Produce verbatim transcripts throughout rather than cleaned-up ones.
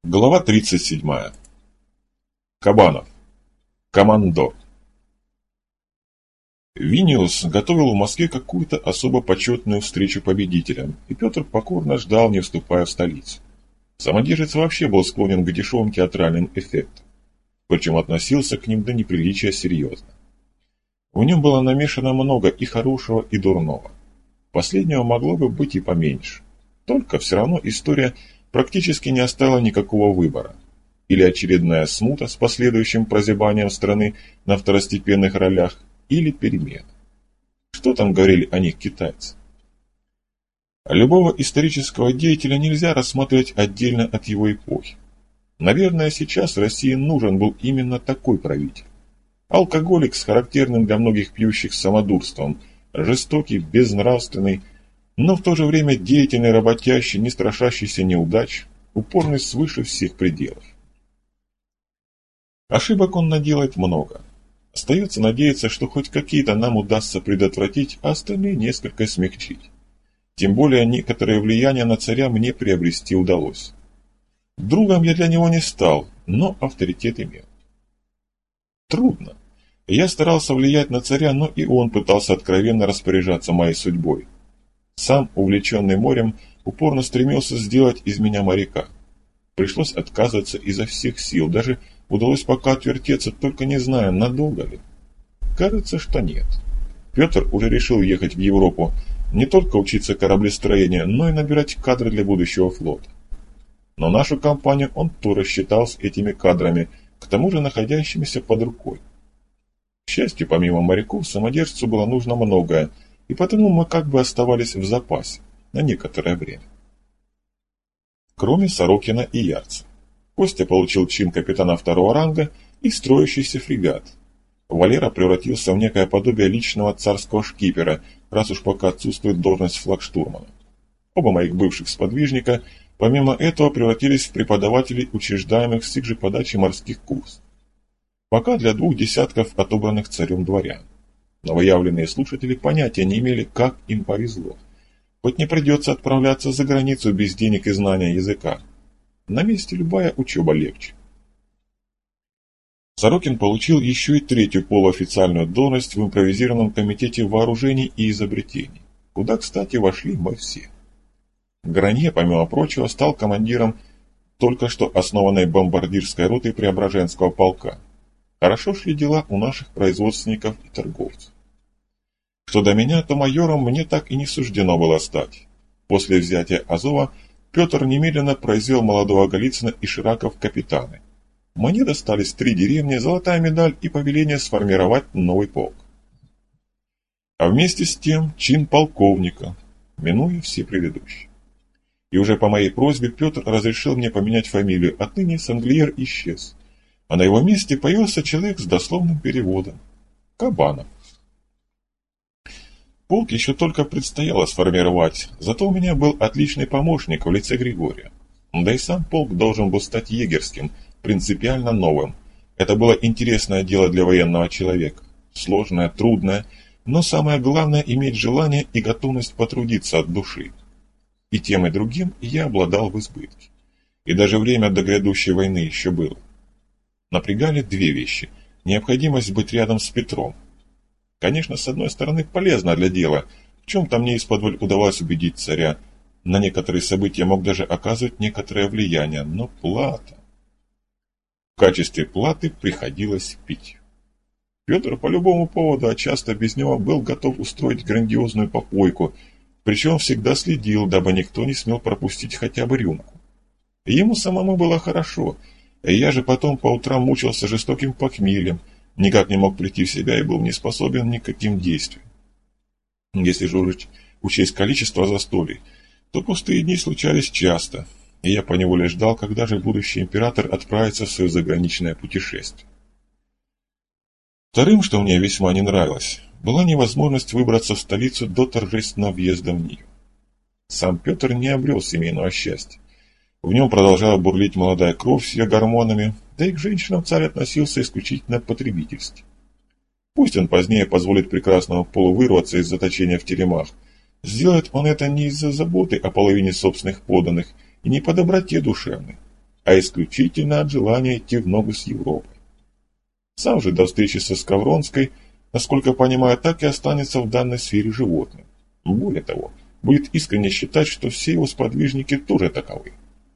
Глава тридцать седьмая. Кабанов. Командор. Виниус готовил в Москве какую-то особо почетную встречу победителям, и Петр покорно ждал, не вступая в столицу. Самодержец вообще был склонен к дешевым театральным эффектам, причем относился к ним до неприличия серьезно. В нем было намешано много и хорошего, и дурного. Последнего могло бы быть и поменьше. Только все равно история практически не оставила никакого выбора. Или очередная смута с последующим прозябанием страны на второстепенных ролях, или перемена. Что там говорили о них китайцы? Любого исторического деятеля нельзя рассматривать отдельно от его эпохи. Наверное, сейчас России нужен был именно такой правитель. Алкоголик с характерным для многих пьющих самодурством, жестокий, безнравственный, но в то же время деятельный, работящий, не страшащийся неудач, упорный свыше всех пределов. Ошибок он наделает много. Остается надеяться, что хоть какие-то нам удастся предотвратить, а остальные несколько смягчить. Тем более некоторое влияние на царя мне приобрести удалось. Другом я для него не стал, но авторитет имел. Трудно. Я старался влиять на царя, но и он пытался откровенно распоряжаться моей судьбой. Сам, увлеченный морем, упорно стремился сделать из меня моряка. Пришлось отказываться изо всех сил, даже удалось пока отвертеться, только не знаю, надолго ли. Кажется, что нет. Петр уже решил ехать в Европу, не только учиться кораблестроению, но и набирать кадры для будущего флота. Но нашу компанию он тоже считал с этими кадрами, к тому же находящимися под рукой. К счастью, помимо моряков, самодержцу было нужно многое, и потому мы как бы оставались в запасе на некоторое время. Кроме Сорокина и Ярца. Костя получил чин капитана второго ранга и строящийся фрегат. Валера превратился в некое подобие личного царского шкипера, раз уж пока отсутствует должность флагштурмана. Оба моих бывших сподвижника, помимо этого, превратились в преподавателей учреждаемых с их же подачи морских курсов. Пока для двух десятков отобранных царем дворян. Новоявленные слушатели понятия не имели, как им повезло. Хоть не придется отправляться за границу без денег и знания языка. На месте любая учеба легче. Сорокин получил еще и третью полуофициальную должность в импровизированном комитете вооружений и изобретений, куда, кстати, вошли мы все. Гранье, помимо прочего, стал командиром только что основанной бомбардирской роты Преображенского полка. Хорошо шли дела у наших производственников и торговцев. Что до меня, то майором мне так и не суждено было стать. После взятия Азова Петр немедленно произвел молодого Голицына и Шираков в капитаны. Мне достались три деревни, золотая медаль и повеление сформировать новый полк. А вместе с тем чин полковника, минуя все предыдущие. И уже по моей просьбе Петр разрешил мне поменять фамилию, отныне Санглиер исчез, а на его месте появился человек с дословным переводом – Кабанов. Полк еще только предстояло сформировать, зато у меня был отличный помощник в лице Григория. Да и сам полк должен был стать егерским, принципиально новым. Это было интересное дело для военного человека. Сложное, трудное, но самое главное – иметь желание и готовность потрудиться от души. И тем и другим я обладал в избытке. И даже время до грядущей войны еще было. Напрягали две вещи – необходимость быть рядом с Петром. Конечно, с одной стороны, полезно для дела. В чем-то мне исподволь удавалось убедить царя. На некоторые события мог даже оказывать некоторое влияние, но плата. В качестве платы приходилось пить. Петр по любому поводу, а часто без него, был готов устроить грандиозную попойку, причем всегда следил, дабы никто не смел пропустить хотя бы рюмку. И ему самому было хорошо, и я же потом по утрам мучился жестоким похмельем, никак не мог прийти в себя и был не способен ни к каким действиям. Если же учесть количество застолий, то пустые дни случались часто, и я поневоле ждал, когда же будущий император отправится в свое заграничное путешествие. Вторым, что мне весьма не нравилось, была невозможность выбраться в столицу до торжественного въезда в нее. Сам Петр не обрел семейного счастья. В нем продолжала бурлить молодая кровь с ее гормонами, да и к женщинам царь относился исключительно потребительски. Пусть он позднее позволит прекрасному полу вырваться из заточения в теремах, сделает он это не из-за заботы о половине собственных подданных и не по доброте душевной, а исключительно от желания идти в ногу с Европой. Сам же до встречи со Скавронской, насколько понимаю, так и останется в данной сфере животным. Более того, будет искренне считать, что все его сподвижники тоже таковы.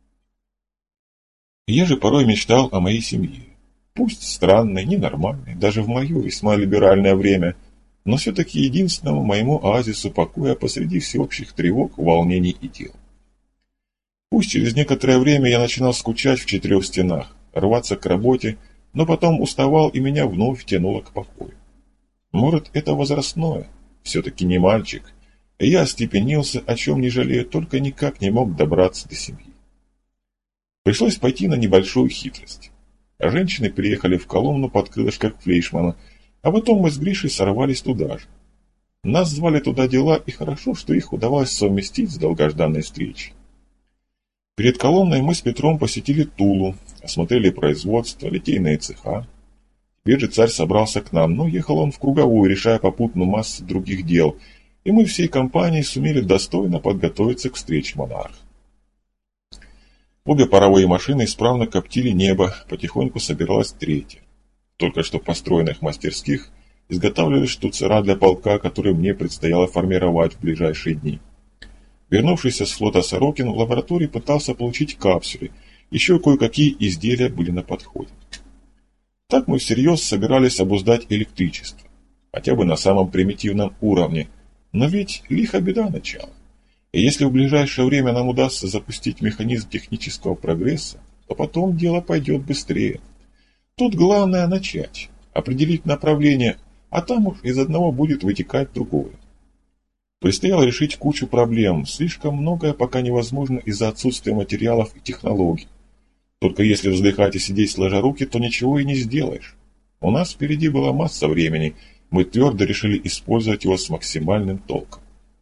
Я же порой мечтал о моей семье. Пусть странной, ненормальной, даже в мое весьма либеральное время, но все-таки единственному моему оазису покоя посреди всеобщих тревог, волнений и дел. Пусть через некоторое время я начинал скучать в четырех стенах, рваться к работе, но потом уставал и меня вновь тянуло к покою. Может, это возрастное, все-таки не мальчик, и я остепенился, о чем не жалею, только никак не мог добраться до семьи. Пришлось пойти на небольшую хитрость. Женщины приехали в Коломну под крылышко к Флейшману, а потом мы с Гришей сорвались туда же. Нас звали туда дела, и хорошо, что их удавалось совместить с долгожданной встречей. Перед Коломной мы с Петром посетили Тулу, осмотрели производство, литейные цеха. Теперь же царь собрался к нам, но ехал он в круговую, решая попутно массу других дел, и мы всей компанией сумели достойно подготовиться к встрече монарха. Обе паровые машины исправно коптили небо, потихоньку собиралась третья. Только что построенных мастерских изготавливались штуцера для полка, которые мне предстояло формировать в ближайшие дни. Вернувшийся с флота Сорокин в лаборатории пытался получить капсюли, еще кое-какие изделия были на подходе. Так мы всерьез собирались обуздать электричество, хотя бы на самом примитивном уровне, но ведь лихо беда начала. И если в ближайшее время нам удастся запустить механизм технического прогресса, то потом дело пойдет быстрее. Тут главное начать, определить направление, а там уж из одного будет вытекать другое. Предстояло решить кучу проблем, слишком многое пока невозможно из-за отсутствия материалов и технологий. Только если вздыхать и сидеть сложа руки, то ничего и не сделаешь. У нас впереди была масса времени, мы твердо решили использовать его с максимальным толком.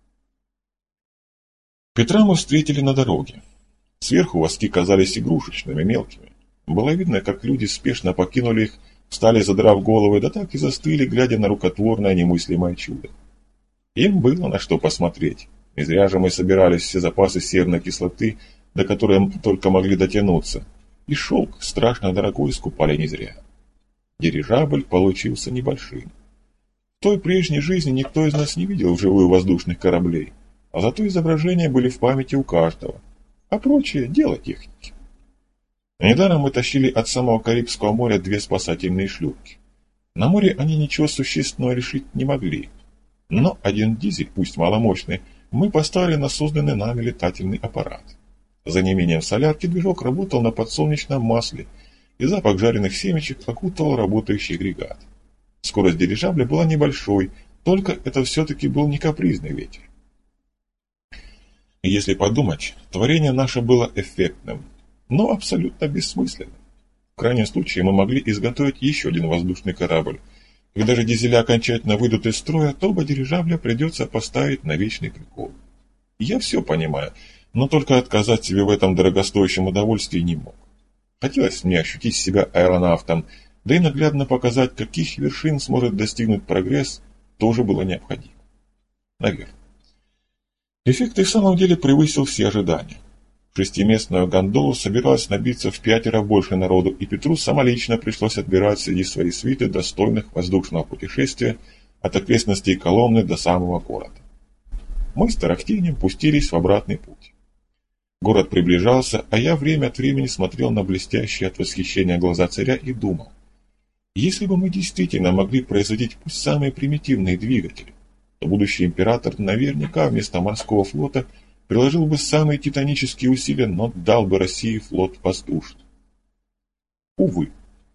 Петра мы встретили на дороге. Сверху воски казались игрушечными, мелкими. Было видно, как люди спешно покинули их, встали, задрав головы, да так и застыли, глядя на рукотворное немыслимое чудо. Им было на что посмотреть. Не зря же мы собирались все запасы серной кислоты, до которой мы только могли дотянуться. И шелк, страшно дорогой, скупали не зря. Дирижабль получился небольшим. В той прежней жизни никто из нас не видел вживую воздушных кораблей, а зато изображения были в памяти у каждого, а прочее – дело техники. Недаром мы тащили от самого Карибского моря две спасательные шлюпки. На море они ничего существенного решить не могли, но один дизель, пусть маломощный, мы поставили на созданный нами летательный аппарат. За неимением солярки движок работал на подсолнечном масле, и запах жареных семечек окутывал работающий агрегат. Скорость дирижабля была небольшой, только это все-таки был не капризный ветер. Если подумать, творение наше было эффектным, но абсолютно бессмысленным. В крайнем случае мы могли изготовить еще один воздушный корабль. Когда же дизеля окончательно выйдут из строя, то оба дирижабля придется поставить на вечный прикол. Я все понимаю, но только отказать себе в этом дорогостоящем удовольствии не мог. Хотелось мне ощутить себя аэронавтом, да и наглядно показать, каких вершин сможет достигнуть прогресс, тоже было необходимо. Наверное. Эффект и в самом деле превысил все ожидания. В шестиместную гондолу собиралось набиться в пятеро больше народу, и Петру самолично пришлось отбирать среди своей свиты достойных воздушного путешествия от окрестностей Коломны до самого города. Мы с тарахтением пустились в обратный путь. Город приближался, а я время от времени смотрел на блестящие от восхищения глаза царя и думал, если бы мы действительно могли производить пусть самые примитивные двигатели, то будущий император наверняка вместо морского флота приложил бы самые титанические усилия, но дал бы России флот воздушный. Увы.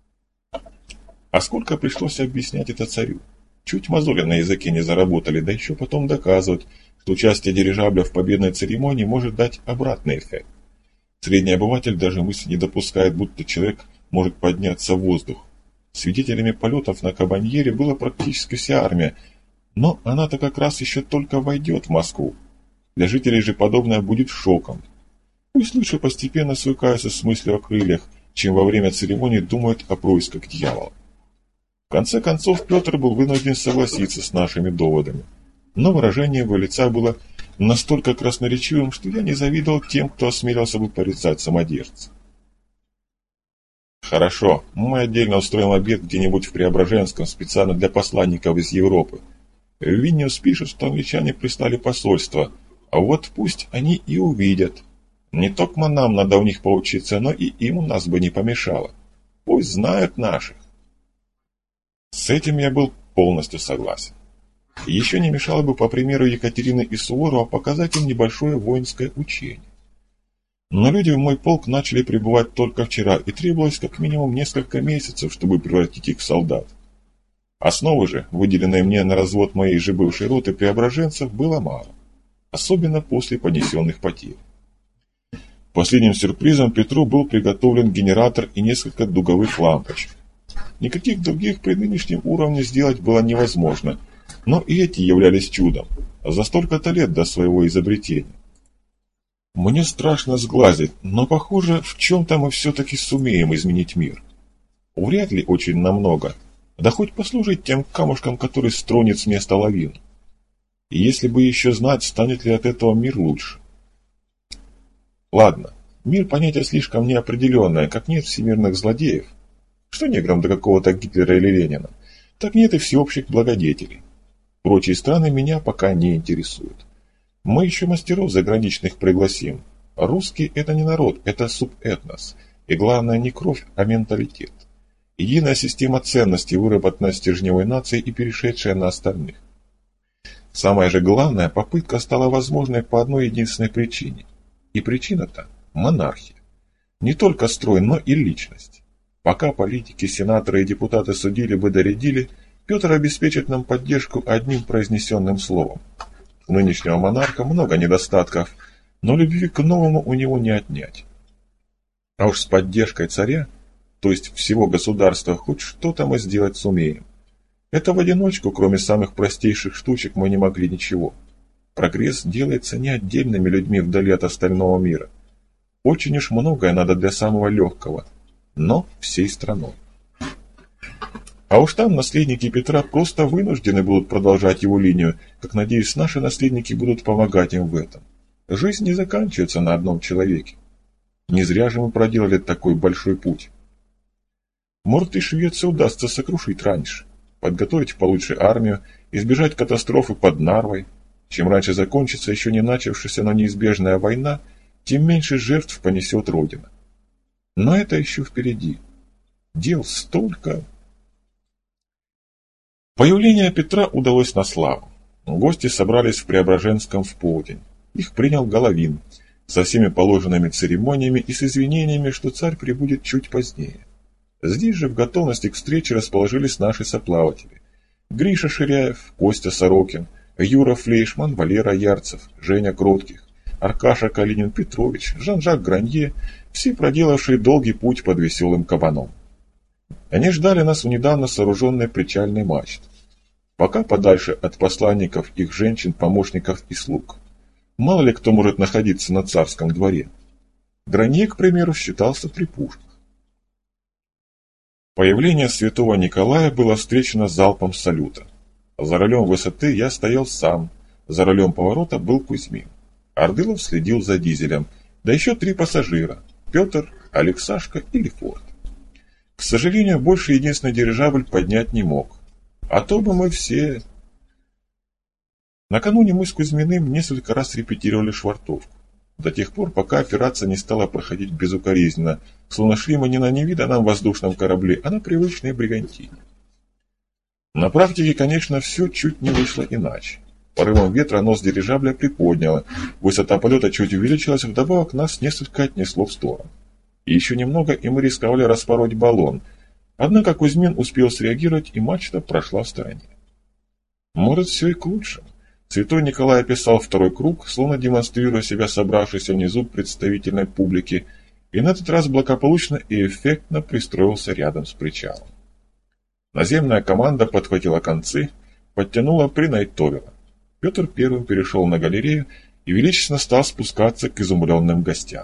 А сколько пришлось объяснять это царю? Чуть мозоли на языке не заработали, да еще потом доказывать, что участие дирижабля в победной церемонии может дать обратный эффект. Средний обыватель даже мысли не допускает, будто человек может подняться в воздух. Свидетелями полетов на Кабаньере была практически вся армия, но она-то как раз еще только войдет в Москву. Для жителей же подобное будет шоком. Пусть лучше постепенно свыкаются с мыслью о крыльях, чем во время церемонии думают о происках дьявола. В конце концов, Петр был вынужден согласиться с нашими доводами. Но выражение его лица было настолько красноречивым, что я не завидовал тем, кто осмелился бы порицать самодержца. Хорошо, мы отдельно устроим обед где-нибудь в Преображенском, специально для посланников из Европы. В Вильнюс пишут, что англичане прислали посольство, а вот пусть они и увидят. Не только нам надо у них поучиться, но и им у нас бы не помешало. Пусть знают наших. С этим я был полностью согласен. Еще не мешало бы, по примеру Екатерины и Суворова, показать им небольшое воинское учение. Но люди в мой полк начали прибывать только вчера, и требовалось как минимум несколько месяцев, чтобы превратить их в солдат. Основы же, выделенной мне на развод моей же бывшей роты преображенцев, было мало, особенно после понесенных потерь. Последним сюрпризом Петру был приготовлен генератор и несколько дуговых лампочек. Никаких других при нынешнем уровне сделать было невозможно, но и эти являлись чудом, за столько-то лет до своего изобретения. Мне страшно сглазить, но, похоже, в чем-то мы все-таки сумеем изменить мир. Вряд ли очень намного, да хоть послужить тем камушкам, который стронет с места лавину. И если бы еще знать, станет ли от этого мир лучше. Ладно, мир понятие слишком неопределенное, как нет всемирных злодеев. Что неграм до какого-то Гитлера или Ленина, так нет и всеобщих благодетелей. Прочие страны меня пока не интересуют. Мы еще мастеров заграничных пригласим. Русский – это не народ, это субэтнос. И главное не кровь, а менталитет. Единая система ценностей, выработанная стержневой нацией и перешедшая на остальных. Самое же главное, попытка стала возможной по одной единственной причине. И причина-то – монархия. Не только строй, но и личность. Пока политики, сенаторы и депутаты судили бы доредили, Петр обеспечит нам поддержку одним произнесенным словом. У нынешнего монарха много недостатков, но любви к новому у него не отнять. А уж с поддержкой царя, то есть всего государства, хоть что-то мы сделать сумеем. Это в одиночку, кроме самых простейших штучек, мы не могли ничего. Прогресс делается не отдельными людьми вдали от остального мира. Очень уж многое надо для самого легкого, но всей страной. А уж там наследники Петра просто вынуждены будут продолжать его линию, как, надеюсь, наши наследники будут помогать им в этом. Жизнь не заканчивается на одном человеке. Не зря же мы проделали такой большой путь. Может, и Швецию удастся сокрушить раньше, подготовить получше армию, избежать катастрофы под Нарвой. Чем раньше закончится еще не начавшаяся, но неизбежная война, тем меньше жертв понесет Родина. Но это еще впереди. Дел столько... Появление Петра удалось на славу. Гости собрались в Преображенском в полдень. Их принял Головин, со всеми положенными церемониями и с извинениями, что царь прибудет чуть позднее. Здесь же в готовности к встрече расположились наши соплаватели. Гриша Ширяев, Костя Сорокин, Юра Флейшман, Валера Ярцев, Женя Кротких, Аркаша Калинин Петрович, Жан-Жак Гранье, все проделавшие долгий путь под веселым кабаном. Они ждали нас у недавно сооруженной причальной мачты. Пока подальше от посланников, их женщин, помощников и слуг. Мало ли кто может находиться на царском дворе. Гранье, к примеру, считался при пушках. Появление святого Николая было встречено залпом салюта. За рулем высоты я стоял сам, за рулем поворота был Кузьмин. Ордылов следил за дизелем, да еще три пассажира – Петр, Алексашка и Лефорт. К сожалению, больше единственный дирижабль поднять не мог. А то бы мы все... Накануне мы с Кузьминым несколько раз репетировали швартовку. До тех пор, пока операция не стала проходить безукоризненно, словно шли мы не на невиданном воздушном корабле, а на привычной бригантине. На практике, конечно, все чуть не вышло иначе. Порывом ветра нос дирижабля приподняло, высота полета чуть увеличилась, вдобавок нас несколько отнесло в сторону. И еще немного, и мы рисковали распороть баллон. Однако Кузьмин успел среагировать, и мачта прошла в стороне. Может, все и к лучшему. Святой Николай описал второй круг, словно демонстрируя себя собравшейся внизу представительной публике, и на этот раз благополучно и эффектно пристроился рядом с причалом. Наземная команда подхватила концы, подтянула, принайтовила. Петр первым перешел на галерею и величественно стал спускаться к изумленным гостям.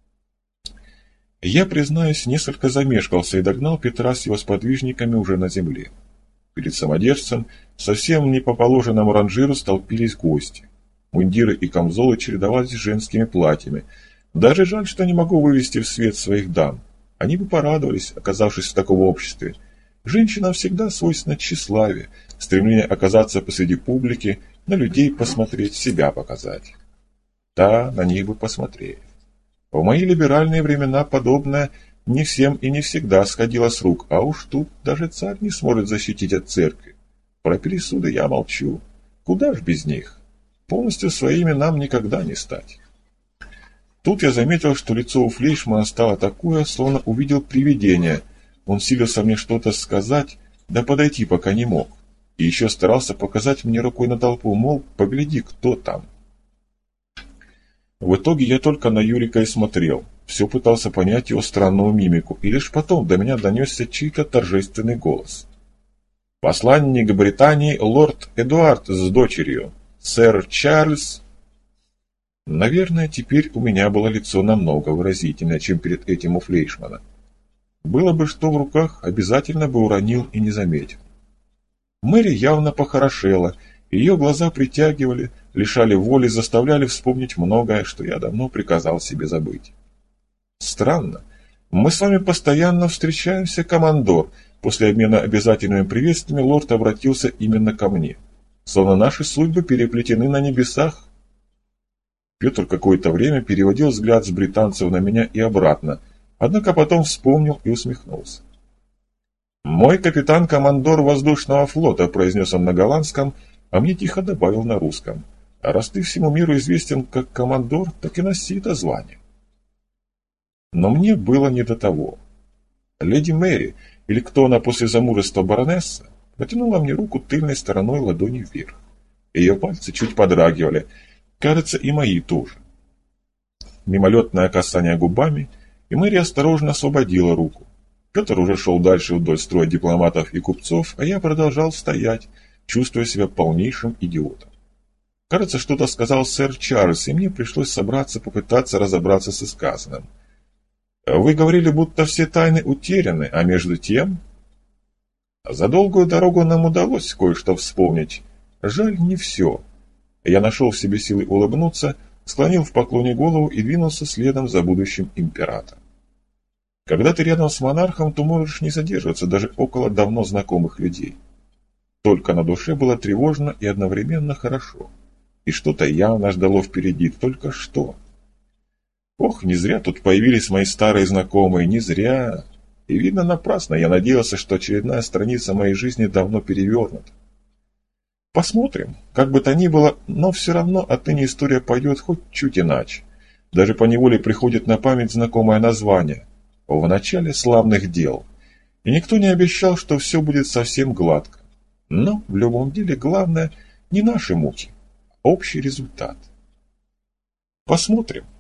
Я, признаюсь, несколько замешкался и догнал Петра с его сподвижниками уже на земле. Перед самодержцем, совсем не по положенному ранжиру, столпились гости. Мундиры и камзолы чередовались с женскими платьями. Даже жаль, что не могу вывести в свет своих дам. Они бы порадовались, оказавшись в таком обществе. Женщинам всегда свойственно тщеславие, стремление оказаться посреди публики, на людей посмотреть, себя показать. Да, на них бы посмотрели. В мои либеральные времена подобное не всем и не всегда сходило с рук, а уж тут даже царь не сможет защитить от церкви. Про пересуды я молчу. Куда ж без них? Полностью своими нам никогда не стать. Тут я заметил, что лицо у Флейшмана стало такое, словно увидел привидение. Он силился мне что-то сказать, да подойти пока не мог. И еще старался показать мне рукой на толпу, мол, погляди, кто там. В итоге я только на Юрика и смотрел. Все пытался понять его странную мимику, и лишь потом до меня донесся чей-то торжественный голос. «Посланник Британии лорд Эдуард с дочерью, сэр Чарльз...» Наверное, теперь у меня было лицо намного выразительнее, чем перед этим у Флейшмана. Было бы что в руках, обязательно бы уронил и не заметил. Мэри явно похорошела, ее глаза притягивали, лишали воли, заставляли вспомнить многое, что я давно приказал себе забыть. Странно. Мы с вами постоянно встречаемся, командор. После обмена обязательными приветствиями лорд обратился именно ко мне. Словно наши судьбы переплетены на небесах. Петр какое-то время переводил взгляд с британцев на меня и обратно, однако потом вспомнил и усмехнулся. «Мой капитан-командор воздушного флота», — произнес он на голландском, а мне тихо добавил на русском. «А раз ты всему миру известен как командор, так и носи это звание». Но мне было не до того. Леди Мэри, или кто она после замужества баронесса, протянула мне руку тыльной стороной ладони вверх. Ее пальцы чуть подрагивали, кажется, и мои тоже. Мимолетное касание губами, и Мэри осторожно освободила руку. Петр уже шел дальше вдоль строя дипломатов и купцов, а я продолжал стоять, чувствуя себя полнейшим идиотом. Кажется, что-то сказал сэр Чарльз, и мне пришлось собраться, попытаться разобраться с сказанным. «Вы говорили, будто все тайны утеряны, а между тем...» За долгую дорогу нам удалось кое-что вспомнить. Жаль, не все. Я нашел в себе силы улыбнуться, склонил в поклоне голову и двинулся следом за будущим императором. Когда ты рядом с монархом, то можешь не задерживаться даже около давно знакомых людей. Только на душе было тревожно и одновременно хорошо. И что-то явно ждало впереди, только что. Ох, не зря тут появились мои старые знакомые, не зря. И видно, напрасно я надеялся, что очередная страница моей жизни давно перевернута. Посмотрим, как бы то ни было, но все равно отныне история пойдет хоть чуть иначе. Даже поневоле приходит на память знакомое название «В начале славных дел». И никто не обещал, что все будет совсем гладко. Но в любом деле главное не наши муки, а общий результат. Посмотрим.